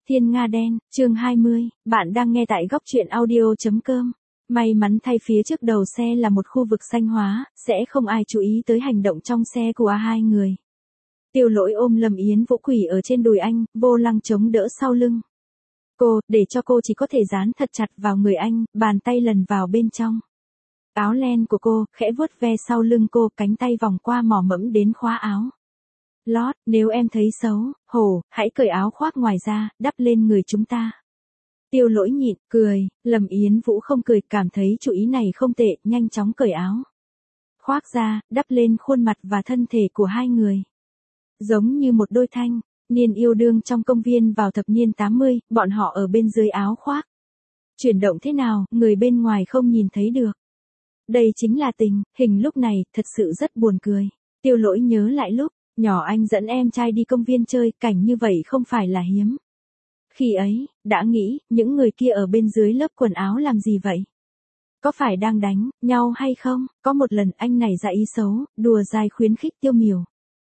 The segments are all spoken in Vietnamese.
Thiên Nga Đen, chương 20, bạn đang nghe tại góc truyện audio.com. May mắn thay phía trước đầu xe là một khu vực xanh hóa, sẽ không ai chú ý tới hành động trong xe của hai người. Tiêu Lỗi ôm Lâm Yến Vũ quỳ ở trên đùi anh, vô lăng chống đỡ sau lưng. Cô, để cho cô chỉ có thể dán thật chặt vào người anh, bàn tay lần vào bên trong. Áo len của cô, khẽ vuốt ve sau lưng cô, cánh tay vòng qua mỏ mẫm đến khóa áo. Lót, nếu em thấy xấu, hổ, hãy cởi áo khoác ngoài ra, đắp lên người chúng ta. Tiêu Lỗi nhịn, cười, Lâm Yến Vũ không cười, cảm thấy chủ ý này không tệ, nhanh chóng cởi áo khoác ra, đắp lên khuôn mặt và thân thể của hai người. Giống như một đôi thanh niên yêu đương trong công viên vào thập niên 80, bọn họ ở bên dưới áo khoác. Chuyển động thế nào, người bên ngoài không nhìn thấy được. Đây chính là tình, hình lúc này, thật sự rất buồn cười. Tiêu Lỗi nhớ lại lúc nhỏ anh dẫn em trai đi công viên chơi, cảnh như vậy không phải là hiếm. Khi ấy, đã nghĩ, những người kia ở bên dưới lớp quần áo làm gì vậy? Có phải đang đánh nhau hay không? Có một lần anh này ra ý xấu, đùa dài khuyến khích Tiêu Miểu.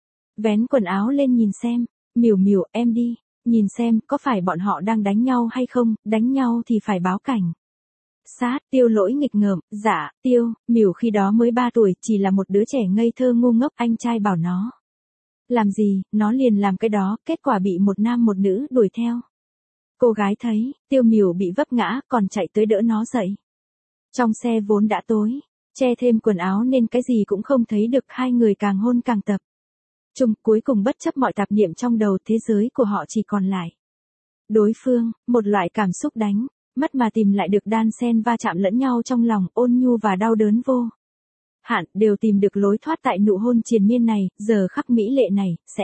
Vén quần áo lên nhìn xem, Miểu Miểu, em đi, nhìn xem, có phải bọn họ đang đánh nhau hay không, đánh nhau thì phải báo cảnh. Sát, Tiêu Lỗi nghịch ngợm, dạ, Tiêu, Miểu khi đó mới 3 tuổi, chỉ là một đứa trẻ ngây thơ ngu ngốc, anh trai bảo nó làm gì, nó liền làm cái đó, kết quả bị một nam một nữ đuổi theo. Cô gái thấy, Tiêu Miểu bị vấp ngã, còn chạy tới đỡ nó dậy. Trong xe vốn đã tối, che thêm quần áo nên cái gì cũng không thấy được, hai người càng hôn càng tập trung, cuối cùng bất chấp mọi tạp niệm trong đầu, thế giới của họ chỉ còn lại đối phương, một loại cảm xúc đánh mất mà tìm lại được, đan xen va chạm lẫn nhau trong lòng, ôn nhu và đau đớn vô hạn, đều tìm được lối thoát tại nụ hôn triền miên này, giờ khắc mỹ lệ này, sẽ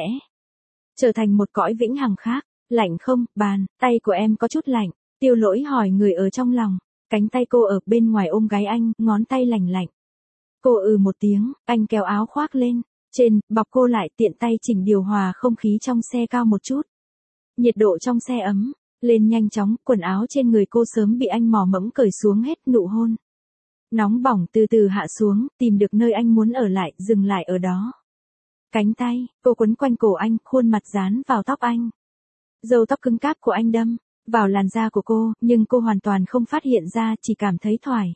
trở thành một cõi vĩnh hằng khác. Lạnh không, bàn, tay của em có chút lạnh, Tiêu Lỗi hỏi người ở trong lòng, cánh tay cô ở bên ngoài ôm gáy anh, ngón tay lạnh lạnh. Cô một tiếng, anh kéo áo khoác lên, trên, bọc cô lại, tiện tay chỉnh điều hòa không khí trong xe cao một chút. Nhiệt độ trong xe ấm lên nhanh chóng, quần áo trên người cô sớm bị anh mò mẫm cởi xuống hết, nụ hôn nóng bỏng từ từ hạ xuống, tìm được nơi anh muốn ở lại, dừng lại ở đó. Cánh tay, cô quấn quanh cổ anh, khuôn mặt dán vào tóc anh. Râu tóc cứng cáp của anh đâm vào làn da của cô, nhưng cô hoàn toàn không phát hiện ra, chỉ cảm thấy thoải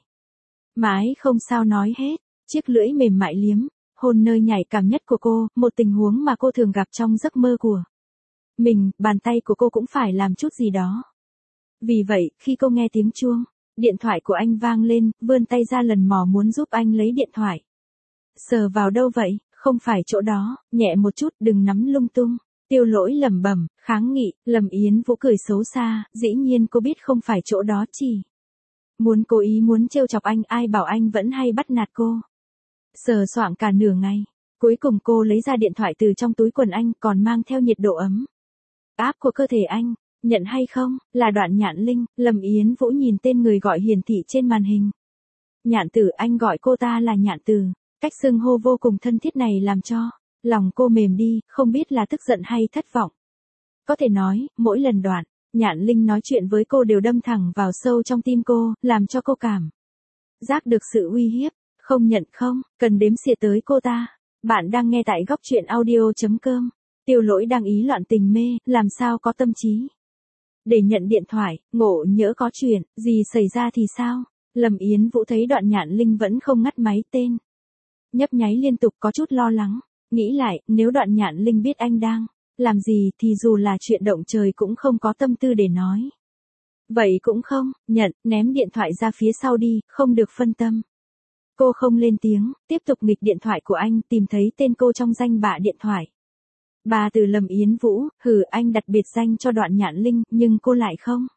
mái không sao nói hết. Chiếc lưỡi mềm mại liếm hôn nơi nhạy cảm nhất của cô, một tình huống mà cô thường gặp trong giấc mơ của mình, bàn tay của cô cũng phải làm chút gì đó. Vì vậy, khi cô nghe tiếng chuông điện thoại của anh vang lên, vươn tay ra lần mò muốn giúp anh lấy điện thoại. Sờ vào đâu vậy, không phải chỗ đó, nhẹ một chút, đừng nắm lung tung. Tiêu Lỗi lẩm bẩm, kháng nghị, Lâm Yến Vũ cười xấu xa, dĩ nhiên cô biết không phải chỗ đó, chỉ muốn cố ý muốn trêu chọc anh, ai bảo anh vẫn hay bắt nạt cô. Sờ soạng cả nửa ngày, cuối cùng cô lấy ra điện thoại từ trong túi quần anh, còn mang theo nhiệt độ ấm áp của cơ thể anh. Nhận hay không, là Đoạn Nhạn Linh. Lâm Yến Vũ nhìn tên người gọi hiển thị trên màn hình. Nhạn Tử, anh gọi cô ta là Nhạn Tử. Cách xưng hô vô cùng thân thiết này làm cho lòng cô mềm đi, không biết là tức giận hay thất vọng. Có thể nói, mỗi lần Đoạn Nhạn Linh nói chuyện với cô đều đâm thẳng vào sâu trong tim cô, làm cho cô cảm giác được sự uy hiếp. Không nhận không, cần đếm xỉa tới cô ta. Bạn đang nghe tại góc truyện audio.com. Tiêu Lỗi đang ý loạn tình mê, làm sao có tâm trí để nhận điện thoại, ngộ nhỡ có chuyện gì xảy ra thì sao? Lâm Yến Vũ thấy Đoạn Nhạn Linh vẫn không ngắt máy tên nhấp nháy liên tục, có chút lo lắng. Nghĩ lại, nếu Đoạn Nhạn Linh biết anh đang làm gì thì dù là chuyện động trời cũng không có tâm tư để nói. Vậy cũng không, nhận, ném điện thoại ra phía sau đi, không được phân tâm. Cô không lên tiếng, tiếp tục nghịch điện thoại của anh, tìm thấy tên cô trong danh bạ điện thoại. Bà từ Lâm Yến Vũ, anh đặt biệt danh cho Đoạn Nhạn Linh, nhưng cô lại không.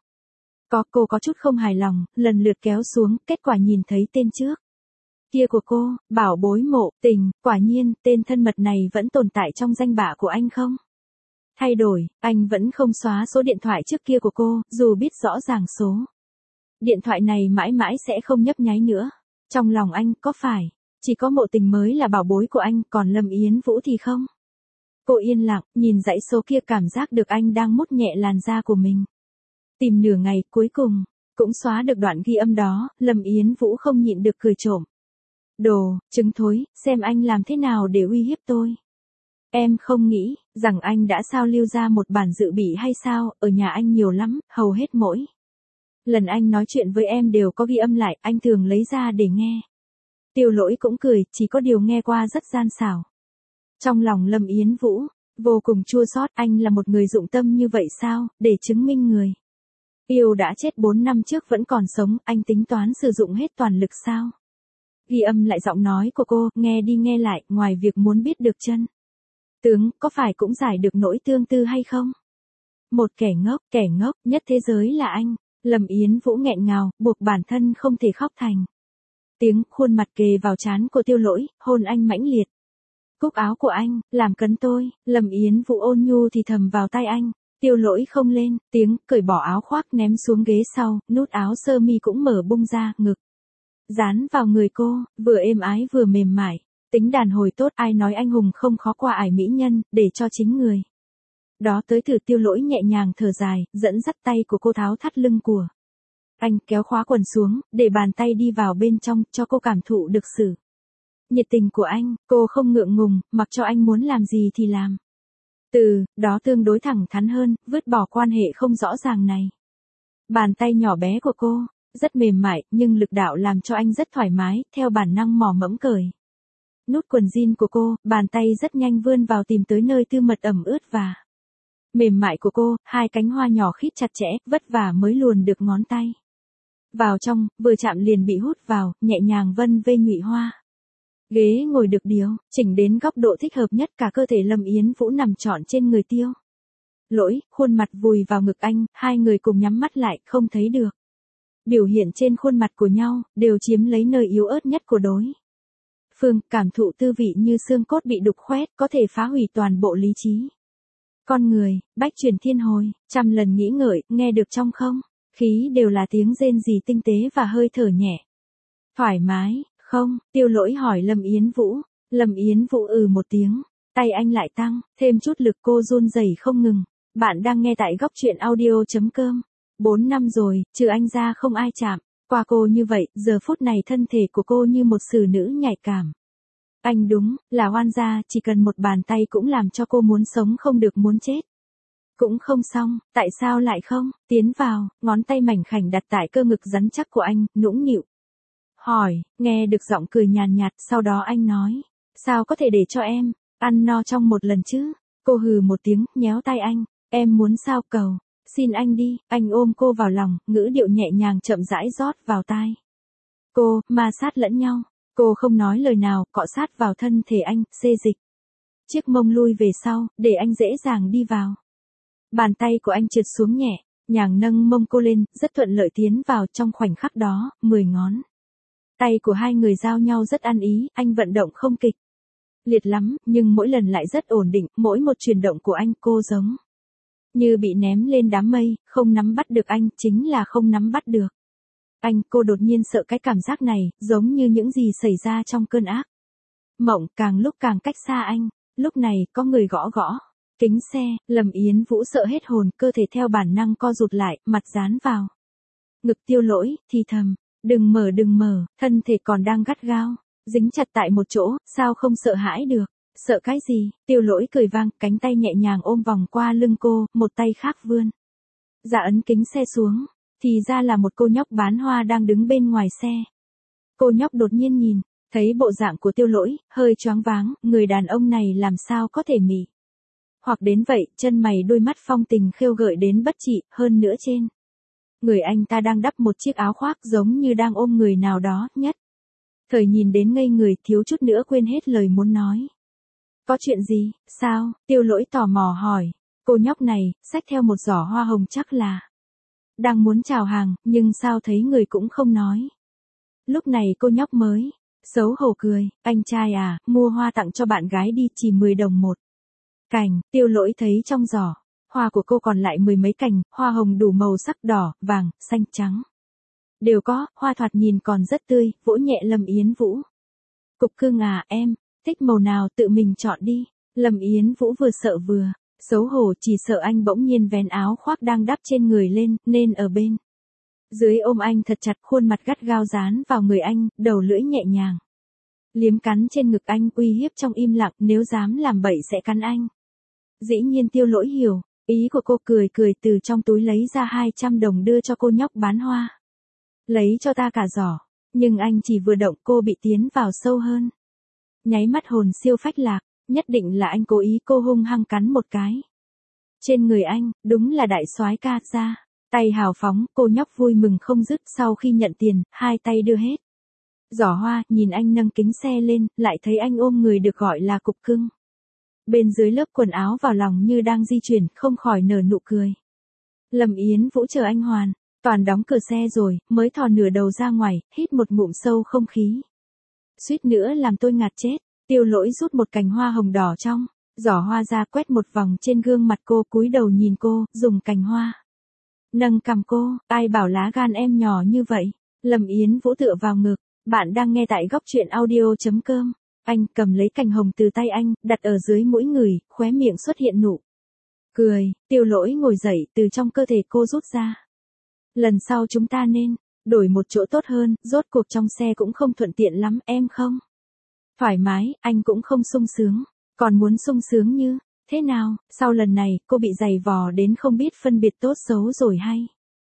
Cô có chút không hài lòng, lần lượt kéo xuống, kết quả nhìn thấy tên trước kia của cô, Bảo Bối Mộ Tình, quả nhiên, tên thân mật này vẫn tồn tại trong danh bạ của anh không? Thay đổi, anh vẫn không xóa số điện thoại trước kia của cô, dù biết rõ ràng số điện thoại này mãi mãi sẽ không nhấp nháy nữa. Trong lòng anh, có phải chỉ có Mộ Tình mới là bảo bối của anh, còn Lâm Yến Vũ thì không? Cô yên lặng, nhìn dãy số kia, cảm giác được anh đang mút nhẹ làn da của mình. Tìm nửa ngày, cuối cùng cũng xóa được đoạn ghi âm đó. Lâm Yến Vũ không nhịn được cười trộm. Đồ, trứng thối, xem anh làm thế nào để uy hiếp tôi. Em không nghĩ Rằng anh đã sao lưu ra một bản dự bị hay sao, ở nhà anh nhiều lắm, hầu hết mỗi lần anh nói chuyện với em đều có ghi âm lại, anh thường lấy ra để nghe. Tiêu Lỗi cũng cười, chỉ có điều nghe qua rất gian xảo. Trong lòng Lâm Yến Vũ vô cùng chua xót, anh là một người dụng tâm như vậy sao, để chứng minh người yêu đã chết 4 năm trước vẫn còn sống, anh tính toán sử dụng hết toàn lực sao? Ghi âm lại giọng nói của cô, nghe đi nghe lại, ngoài việc muốn biết được chân tướng, có phải cũng giải được nỗi tương tư hay không? Một kẻ ngốc nhất thế giới là anh. Lâm Yến Vũ nghẹn ngào, buộc bản thân không thể khóc thành tiếng, khuôn mặt kề vào trán của Tiêu Lỗi, hôn anh mãnh liệt. Cúc áo của anh, làm cấn tôi, Lâm Yến Vũ ôn nhu thì thầm vào tai anh. Tiêu Lỗi không lên tiếng, cởi bỏ áo khoác ném xuống ghế sau, nút áo sơ mi cũng mở bung ra, ngực dán vào người cô, vừa êm ái vừa mềm mại. Tính đàn hồi tốt, ai nói anh hùng không khó qua ải mỹ nhân, để cho chính người đó tới thử. Tiêu Lỗi nhẹ nhàng thở dài, dẫn dắt tay của cô tháo thắt lưng của anh, kéo khóa quần xuống, để bàn tay đi vào bên trong, cho cô cảm thụ được sự nhiệt tình của anh. Cô không ngượng ngùng, mặc cho anh muốn làm gì thì làm. Từ đó tương đối thẳng thắn hơn, vứt bỏ quan hệ không rõ ràng này. Bàn tay nhỏ bé của cô rất mềm mại, nhưng lực đạo làm cho anh rất thoải mái, theo bản năng mò mẫm cởi nút quần jean của cô, bàn tay rất nhanh vươn vào tìm tới nơi tư mật ẩm ướt và mềm mại của cô, hai cánh hoa nhỏ khít chặt chẽ, vất vả mới luồn được ngón tay vào trong, vừa chạm liền bị hút vào, nhẹ nhàng vân vê nhụy hoa. Ghế ngồi được điều chỉnh đến góc độ thích hợp nhất, cả cơ thể Lâm Yến Vũ nằm trọn trên người Tiêu Lỗi, khuôn mặt vùi vào ngực anh, hai người cùng nhắm mắt lại, không thấy được biểu hiện trên khuôn mặt của nhau, đều chiếm lấy nơi yếu ớt nhất của đối phương, cảm thụ tư vị như xương cốt bị đục khoét, có thể phá hủy toàn bộ lý trí con người. Bách chuyển thiên hồi, trăm lần nghĩ ngợi, nghe được trong không khí đều là tiếng rên rỉ tinh tế và hơi thở nhẹ thoải mái. Không, Tiêu Lỗi hỏi Lâm Yến Vũ. Lâm Yến Vũ một tiếng, tay anh lại tăng thêm chút lực, cô run rẩy không ngừng. Bạn đang nghe tại góc truyện audio.com. 4 năm rồi, trừ anh ra không ai chạm qua cô như vậy, giờ phút này thân thể của cô như một xử nữ nhạy cảm. Anh đúng là oan gia, chỉ cần một bàn tay cũng làm cho cô muốn sống không được muốn chết cũng không xong. Tại sao lại không tiến vào? Ngón tay mảnh khảnh đặt tại cơ ngực rắn chắc của anh, nũng nịu hỏi. Nghe được giọng cười nhàn nhạt, sau đó anh nói, sao có thể để cho em ăn no trong một lần chứ? Cô hừ một tiếng, nhéo tay anh. Em muốn sao cầu xin anh đi. Anh ôm cô vào lòng, ngữ điệu nhẹ nhàng chậm rãi rót vào tai cô, ma sát lẫn nhau. Cô không nói lời nào, cọ sát vào thân thể anh, xê dịch chiếc mông lui về sau, để anh dễ dàng đi vào. Bàn tay của anh trượt xuống nhẹ nhàng nâng mông cô lên, rất thuận lợi tiến vào. Trong khoảnh khắc đó, 10 ngón tay của hai người giao nhau rất ăn ý, anh vận động không kịch liệt lắm, nhưng mỗi lần lại rất ổn định, mỗi một chuyển động của anh cô giống như bị ném lên đám mây, không nắm bắt được anh, chính là không nắm bắt được anh. Cô đột nhiên sợ cái cảm giác này, giống như những gì xảy ra trong cơn ác mộng, càng lúc càng cách xa anh. Lúc này, có người gõ gõ kính xe, Lâm Yến Vũ sợ hết hồn, cơ thể theo bản năng co rụt lại, mặt dán vào ngực Tiêu Lỗi, thì thầm, đừng mở, thân thể còn đang gắt gao dính chặt tại một chỗ, sao không sợ hãi được? Sợ cái gì? Tiêu Lỗi cười vang, cánh tay nhẹ nhàng ôm vòng qua lưng cô, một tay khác vươn dạ ấn kính xe xuống, thì ra là một cô nhóc bán hoa đang đứng bên ngoài xe. Cô nhóc đột nhiên nhìn thấy bộ dạng của Tiêu Lỗi, hơi choáng váng, người đàn ông này làm sao có thể mị hoặc đến vậy. Chân mày đôi mắt phong tình khêu gợi đến bất trị, hơn nữa trên người anh ta đang đắp một chiếc áo khoác, giống như đang ôm người nào đó. Nhất thời nhìn đến ngây người, thiếu chút nữa quên hết lời muốn nói. Có chuyện gì, sao? Tiêu Lỗi tò mò hỏi. Cô nhóc này xách theo một giỏ hoa hồng, chắc là đang muốn chào hàng, nhưng sao thấy người cũng không nói. Lúc này cô nhóc mới xấu hổ cười. Anh trai à, mua hoa tặng cho bạn gái đi, chỉ 10 đồng một cành. Tiêu Lỗi thấy trong giỏ hoa của cô còn lại 10 mấy cành, hoa hồng đủ màu sắc, đỏ, vàng, xanh, trắng đều có, hoa thoạt nhìn còn rất tươi. Vỗ nhẹ Lâm Yến Vũ. Cục cưng à, em thích màu nào tự mình chọn đi. Lâm Yến Vũ vừa sợ vừa xấu hổ, chỉ sợ anh bỗng nhiên vén áo khoác đang đắp trên người lên, nên ở bên dưới ôm anh thật chặt, khuôn mặt gắt gao dán vào người anh, đầu lưỡi nhẹ nhàng liếm cắn trên ngực anh, uy hiếp trong im lặng, nếu dám làm bậy sẽ cắn anh. Dĩ nhiên Tiêu Lỗi hiểu, ý của cô, cười cười từ trong túi lấy ra 200 đồng đưa cho cô nhóc bán hoa. Lấy cho ta cả giỏ, nhưng anh chỉ vừa động cô bị tiến vào sâu hơn. Nháy mắt hồn siêu phách lạc, nhất định là anh cố ý, cô hung hăng cắn một cái. Trên người anh, đúng là đại soái ca ra, tay hào phóng, cô nhóc vui mừng không dứt, sau khi nhận tiền, hai tay đưa hết. Giỏ hoa, nhìn anh nâng kính xe lên, lại thấy anh ôm người được gọi là cục cưng. Bên dưới lớp quần áo vào lòng như đang di chuyển, không khỏi nở nụ cười. Lâm Yến Vũ chờ anh hoàn toàn đóng cửa xe rồi, mới thò nửa đầu ra ngoài, hít một ngụm sâu không khí. Suýt nữa làm tôi ngạt chết. Tiêu Lỗi rút một cành hoa hồng đỏ trong giỏ hoa ra, quét một vòng trên gương mặt cô, cúi đầu nhìn cô, dùng cành hoa nâng cằm cô, ai bảo lá gan em nhỏ như vậy. Lâm Yến Vũ tựa vào ngực. Bạn đang nghe tại góc truyện audio.com. Anh cầm lấy cành hồng từ tay anh, đặt ở dưới mũi người, khóe miệng xuất hiện nụ cười. Tiêu Lỗi ngồi dậy, từ trong cơ thể cô rút ra. Lần sau chúng ta nên đổi một chỗ tốt hơn, rốt cuộc trong xe cũng không thuận tiện lắm, em không thoải mái, anh cũng không sung sướng, còn muốn sung sướng như thế nào? Sau lần này, cô bị giày vò đến không biết phân biệt tốt xấu rồi hay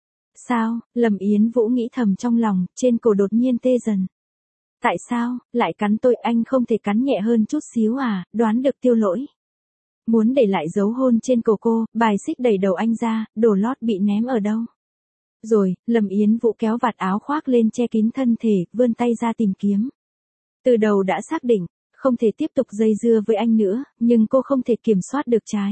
sao? Lâm Yến Vũ nghĩ thầm trong lòng, trên cổ đột nhiên tê dần. Tại sao lại cắn tôi, anh không thể cắn nhẹ hơn chút xíu à? Đoán được Tiêu Lỗi muốn để lại dấu hôn trên cổ cô, bài xích đẩy đầu anh ra, đồ lót bị ném ở đâu rồi? Lâm Yến Vũ kéo vạt áo khoác lên che kín thân thể, vươn tay ra tìm kiếm. Từ đầu đã xác định, không thể tiếp tục dây dưa với anh nữa, nhưng cô không thể kiểm soát được trái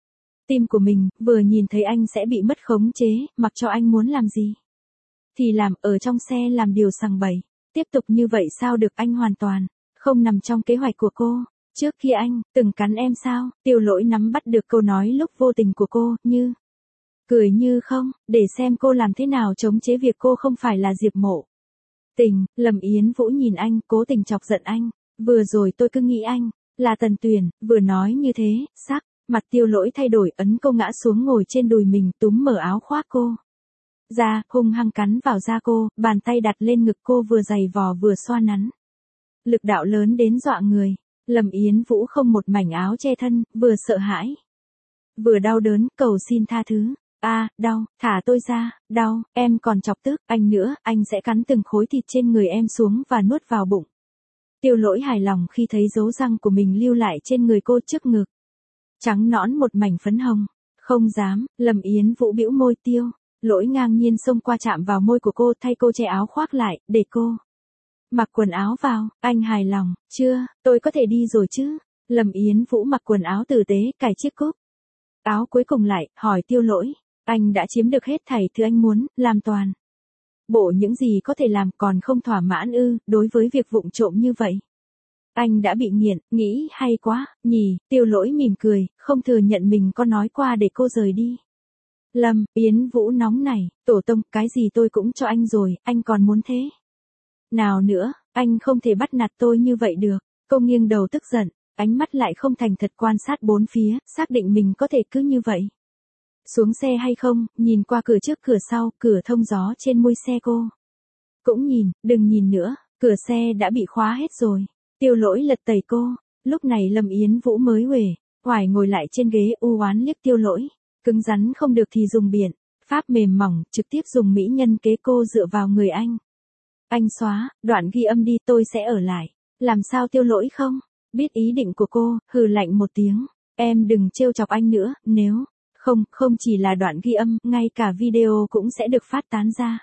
tim của mình, vừa nhìn thấy anh sẽ bị mất khống chế, mặc cho anh muốn làm gì thì làm, ở trong xe làm điều sằng bậy. Tiếp tục như vậy sao được, anh hoàn toàn không nằm trong kế hoạch của cô. Trước khi anh từng cắn em sao? Tiêu Lỗi nắm bắt được câu nói lúc vô tình của cô, như cười như không, để xem cô làm thế nào chống chế việc cô không phải là Diệp Mộ Tình. Lâm Yến Vũ nhìn anh, cố tình chọc giận anh. Vừa rồi tôi cứ nghĩ anh là Tần Tuyền, vừa nói như thế, sắc mặt Tiêu Lỗi thay đổi, ấn cô ngã xuống ngồi trên đùi mình, túm mở áo khoác cô ra, hung hăng cắn vào da cô, bàn tay đặt lên ngực cô, vừa giày vò vừa xoa nắn. Lực đạo lớn đến dọa người. Lâm Yến Vũ không một mảnh áo che thân, vừa sợ hãi vừa đau đớn, cầu xin tha thứ. Đau, thả tôi ra, đau, em còn chọc tức anh nữa, anh sẽ cắn từng khối thịt trên người em xuống và nuốt vào bụng. Tiêu Lỗi hài lòng khi thấy dấu răng của mình lưu lại trên người cô, trước ngực trắng nõn một mảnh phấn hồng. Không dám. Lâm Yến Vũ bĩu môi. Tiêu Lỗi ngang nhiên xông qua chạm vào môi của cô, thay cô che áo khoác lại, để cô mặc quần áo vào. Anh hài lòng chưa, tôi có thể đi rồi chứ? Lâm Yến Vũ mặc quần áo tử tế, cài chiếc cúc áo cuối cùng lại, hỏi Tiêu Lỗi. Anh đã chiếm được hết thảy thứ anh muốn, làm toàn bộ những gì có thể làm, còn không thỏa mãn ư? Đối với việc vụng trộm như vậy, anh đã bị nghiện, nghĩ hay quá nhỉ? Tiêu Lỗi mỉm cười, không thừa nhận mình có nói qua để cô rời đi. Lâm Yến Vũ nóng nảy, tổ tông, cái gì tôi cũng cho anh rồi, anh còn muốn thế nào nữa? Anh không thể bắt nạt tôi như vậy được. Cô nghiêng đầu tức giận, ánh mắt lại không thành thật quan sát bốn phía, xác định mình có thể cứ như vậy xuống xe hay không, nhìn qua cửa trước cửa sau, cửa thông gió trên mui xe cô cũng nhìn. Đừng nhìn nữa, cửa xe đã bị khóa hết rồi. Tiêu Lỗi lật tẩy cô. Lúc này Lâm Yến Vũ mới uể oải ngồi lại trên ghế, u oán liếc Tiêu Lỗi. Cứng rắn không được thì dùng biện pháp mềm mỏng, trực tiếp dùng mỹ nhân kế cô dựa vào người anh. Anh xóa đoạn ghi âm đi, tôi sẽ ở lại. Làm sao? Tiêu Lỗi không biết ý định của cô, hừ lạnh một tiếng. Em đừng trêu chọc anh nữa, nếu không chỉ là đoạn ghi âm, ngay cả video cũng sẽ được phát tán ra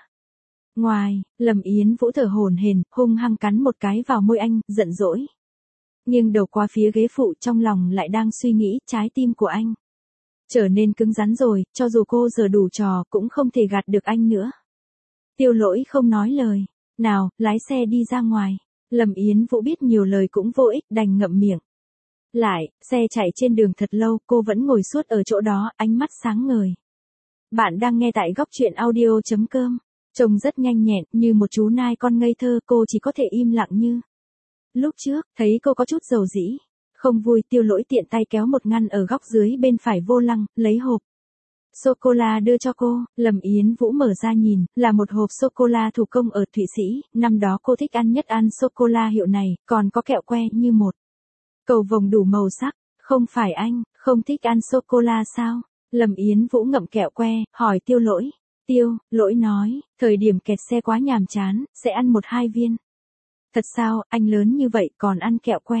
ngoài. Lâm Yến Vũ thở hổn hển, hung hăng cắn một cái vào môi anh, giận dỗi nghiêng đầu qua phía ghế phụ, trong lòng lại đang suy nghĩ, trái tim của anh trở nên cứng rắn rồi, cho dù cô giờ đủ trò cũng không thể gạt được anh nữa. Tiêu Lỗi không nói lời nào, lái xe đi ra ngoài. Lâm Yến Vũ biết nhiều lời cũng vô ích, đành ngậm miệng lại. Xe chạy trên đường thật lâu, cô vẫn ngồi suốt ở chỗ đó, ánh mắt sáng ngời. Bạn đang nghe tại góc truyện audio.com. Trông rất nhanh nhẹn, như một chú nai con ngây thơ, cô chỉ có thể im lặng như lúc trước. Thấy cô có chút dầu dĩ không vui, Tiêu Lỗi tiện tay kéo một ngăn ở góc dưới bên phải vô lăng, lấy hộp sô-cô-la đưa cho cô. Lâm Yến Vũ mở ra nhìn, là một hộp sô-cô-la thủ công ở Thụy Sĩ, năm đó cô thích ăn nhất ăn sô-cô-la hiệu này, còn có kẹo que như một cầu vồng đủ màu sắc. Không phải anh, không thích ăn sô-cô-la sao? Lâm Yến Vũ ngậm kẹo que, hỏi Tiêu Lỗi. Tiêu Lỗi nói, thời điểm kẹt xe quá nhàm chán, sẽ ăn 1-2 viên. Thật sao, anh lớn như vậy còn ăn kẹo que?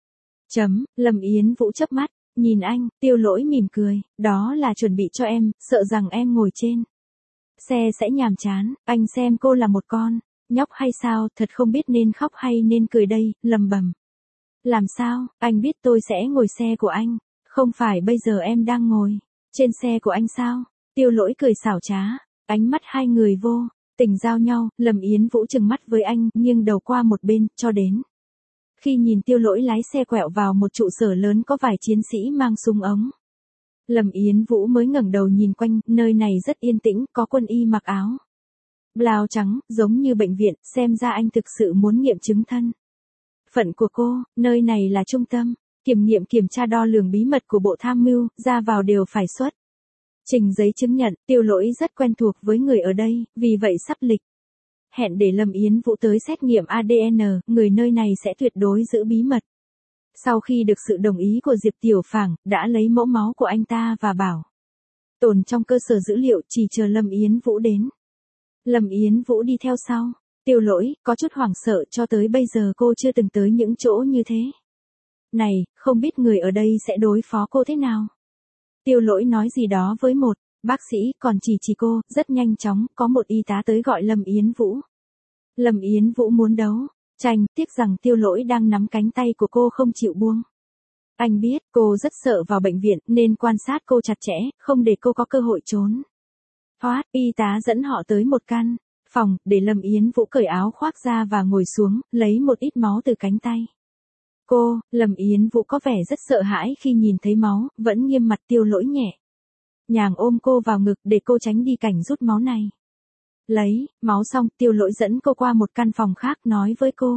Lâm Yến Vũ chớp mắt, nhìn anh, Tiêu Lỗi mỉm cười, đó là chuẩn bị cho em, sợ rằng em ngồi trên xe sẽ nhàm chán, anh xem cô là một con nhóc hay sao, thật không biết nên khóc hay nên cười đây, lầm bầm. Làm sao, anh biết tôi sẽ ngồi xe của anh, không phải bây giờ em đang ngồi trên xe của anh sao? Tiêu Lỗi cười xảo trá, ánh mắt hai người vô tình giao nhau, Lâm Yến Vũ trừng mắt với anh, nghiêng đầu qua một bên, cho đến khi nhìn Tiêu Lỗi lái xe quẹo vào một trụ sở lớn có vài chiến sĩ mang súng ống. Lâm Yến Vũ mới ngẩng đầu nhìn quanh, nơi này rất yên tĩnh, có quân y mặc áo blau trắng, giống như bệnh viện, xem ra anh thực sự muốn nghiệm chứng thân phận của cô, nơi này là trung tâm kiểm nghiệm kiểm tra đo lường bí mật của Bộ Tham mưu, ra vào đều phải xuất trình giấy chứng nhận. Tiêu Lỗi rất quen thuộc với người ở đây, vì vậy sắp lịch hẹn để Lâm Yến Vũ tới xét nghiệm ADN, người nơi này sẽ tuyệt đối giữ bí mật. Sau khi được sự đồng ý của Diệp Tiểu Phảng, đã lấy mẫu máu của anh ta và bảo tồn trong cơ sở dữ liệu, chỉ chờ Lâm Yến Vũ đến. Lâm Yến Vũ đi theo sau. Tiêu Lỗi có chút hoảng sợ, cho tới bây giờ cô chưa từng tới những chỗ như thế này, không biết người ở đây sẽ đối phó cô thế nào. Tiêu Lỗi nói gì đó với một bác sĩ, còn chỉ cô, rất nhanh chóng, có một y tá tới gọi Lâm Yến Vũ. Lâm Yến Vũ muốn đấu tranh, tiếc rằng Tiêu Lỗi đang nắm cánh tay của cô không chịu buông. Anh biết cô rất sợ vào bệnh viện, nên quan sát cô chặt chẽ, không để cô có cơ hội trốn thoát. Y tá dẫn họ tới một căn phòng, để Lâm Yến Vũ cởi áo khoác ra và ngồi xuống, lấy một ít máu từ cánh tay cô. Lâm Yến Vũ có vẻ rất sợ hãi khi nhìn thấy máu, vẫn nghiêm mặt. Tiêu Lỗi nhẹ nhàng ôm cô vào ngực để cô tránh đi cảnh rút máu này. Lấy máu xong, Tiêu Lỗi dẫn cô qua một căn phòng khác, nói với cô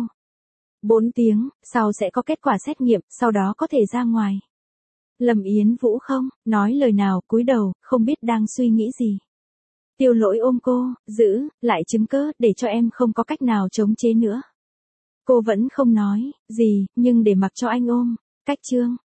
4 tiếng sau sẽ có kết quả xét nghiệm, sau đó có thể ra ngoài. Lâm Yến Vũ không nói lời nào, cúi đầu, không biết đang suy nghĩ gì. Tiêu Lỗi ôm cô, giữ lại chứng cớ, để cho em không có cách nào chống chế nữa. Cô vẫn không nói gì, nhưng để mặc cho anh ôm. Cách chương